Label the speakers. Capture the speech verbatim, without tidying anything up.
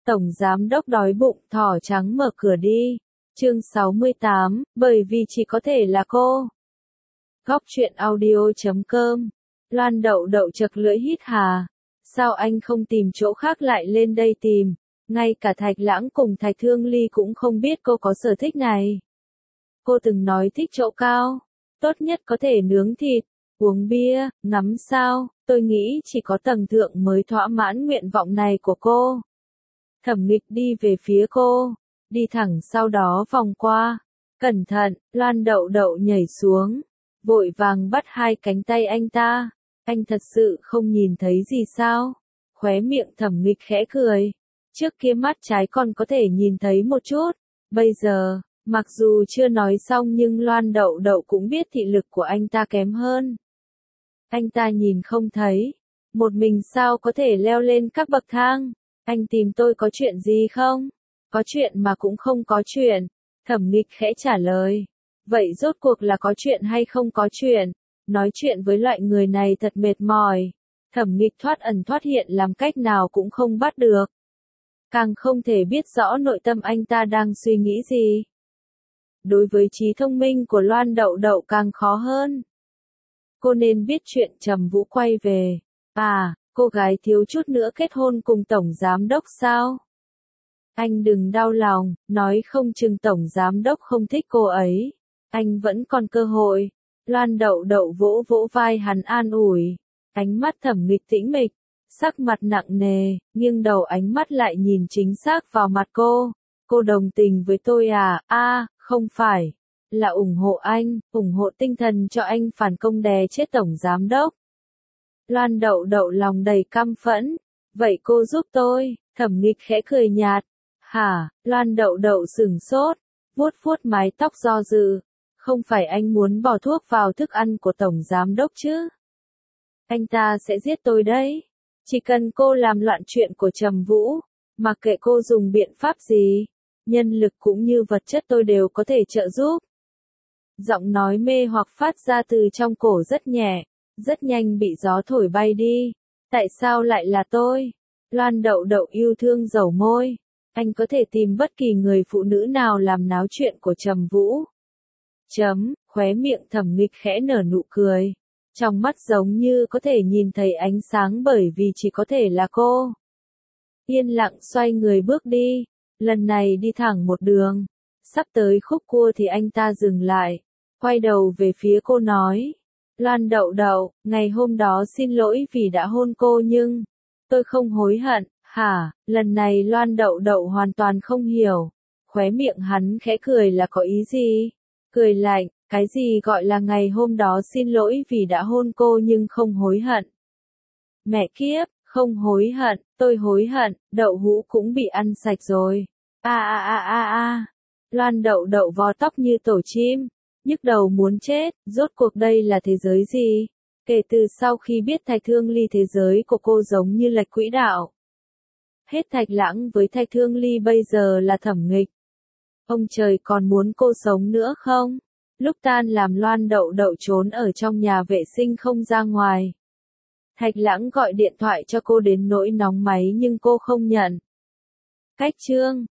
Speaker 1: Tổng giám đốc đói bụng, thỏ trắng mở cửa đi. Chương sáu mươi tám, bởi vì chỉ có thể là cô. Góc truyện audio chấm com. Loan Đậu Đậu chật lưỡi hít hà. Sao anh không tìm chỗ khác lại lên đây tìm? Ngay cả Thạch Lãng cùng Thạch Thương Ly cũng không biết cô có sở thích này. Cô từng nói thích chỗ cao. Tốt nhất có thể nướng thịt, uống bia, ngắm sao. Tôi nghĩ chỉ có tầng thượng mới thỏa mãn nguyện vọng này của cô. Thẩm Nghịch đi về phía cô. Đi thẳng sau đó vòng qua. Cẩn thận, Loan Đậu Đậu nhảy xuống. Vội vàng bắt hai cánh tay anh ta. Anh thật sự không nhìn thấy gì sao? Khóe miệng Thẩm Nghịch khẽ cười. Trước kia mắt trái còn có thể nhìn thấy một chút. Bây giờ, mặc dù chưa nói xong nhưng Loan Đậu Đậu cũng biết thị lực của anh ta kém hơn. Anh ta nhìn không thấy. Một mình sao có thể leo lên các bậc thang? Anh tìm tôi có chuyện gì không? Có chuyện mà cũng không có chuyện. Thẩm Nghịch khẽ trả lời. Vậy rốt cuộc là có chuyện hay không có chuyện? Nói chuyện với loại người này thật mệt mỏi. Thẩm Nghịch thoát ẩn thoát hiện làm cách nào cũng không bắt được. Càng không thể biết rõ nội tâm anh ta đang suy nghĩ gì. Đối với trí thông minh của Loan Đậu Đậu càng khó hơn. Cô nên biết chuyện Trầm Vũ quay về. À, cô gái thiếu chút nữa kết hôn cùng Tổng Giám Đốc sao? Anh đừng đau lòng, nói không chừng Tổng Giám Đốc không thích cô ấy. Anh vẫn còn cơ hội. Loan Đậu Đậu vỗ vỗ vai hắn an ủi. Ánh mắt Thẩm Nghịch tĩnh mịch. Sắc mặt nặng nề, nghiêng đầu ánh mắt lại nhìn chính xác vào mặt cô. Cô đồng tình với tôi à? A, à, không phải. Là ủng hộ anh, ủng hộ tinh thần cho anh phản công đè chết Tổng Giám Đốc. Loan Đậu Đậu lòng đầy căm phẫn. Vậy cô giúp tôi, Thẩm Nghịch khẽ cười nhạt. Hả, Loan Đậu Đậu sửng sốt, vuốt vuốt mái tóc do dự. Không phải anh muốn bỏ thuốc vào thức ăn của Tổng Giám Đốc chứ? Anh ta sẽ giết tôi đấy. Chỉ cần cô làm loạn chuyện của Trầm Vũ, mặc kệ cô dùng biện pháp gì, nhân lực cũng như vật chất tôi đều có thể trợ giúp. Giọng nói mê hoặc phát ra từ trong cổ rất nhẹ, rất nhanh bị gió thổi bay đi. Tại sao lại là tôi? Loan Đậu Đậu yêu thương dầu môi. Anh có thể tìm bất kỳ người phụ nữ nào làm náo chuyện của Trầm Vũ. Chấm, khóe miệng Thẩm Nghịch khẽ nở nụ cười. Trong mắt giống như có thể nhìn thấy ánh sáng bởi vì chỉ có thể là cô. Yên lặng xoay người bước đi. Lần này đi thẳng một đường. Sắp tới khúc cua thì anh ta dừng lại. Quay đầu về phía cô nói. Loan Đậu Đậu, ngày hôm đó xin lỗi vì đã hôn cô nhưng tôi không hối hận. Hả, lần này Loan Đậu Đậu hoàn toàn không hiểu. Khóe miệng hắn khẽ cười là có ý gì? Cười lạnh, cái gì gọi là ngày hôm đó xin lỗi vì đã hôn cô nhưng không hối hận? Mẹ kiếp, không hối hận, tôi hối hận, đậu hũ cũng bị ăn sạch rồi. A a a a a. Loan Đậu Đậu vò tóc như tổ chim, nhức đầu muốn chết, rốt cuộc đây là thế giới gì? Kể từ sau khi biết Thạch Thương Ly thế giới của cô giống như lệch quỹ đạo. Hết Thạch Lãng với Thạch Thương Ly bây giờ là Thẩm Nghịch. Ông trời còn muốn cô sống nữa không? Lúc tan làm Loan Đậu Đậu trốn ở trong nhà vệ sinh không ra ngoài. Thạch Lãng gọi điện thoại cho cô đến nỗi nóng máy nhưng cô không nhận. Cách chương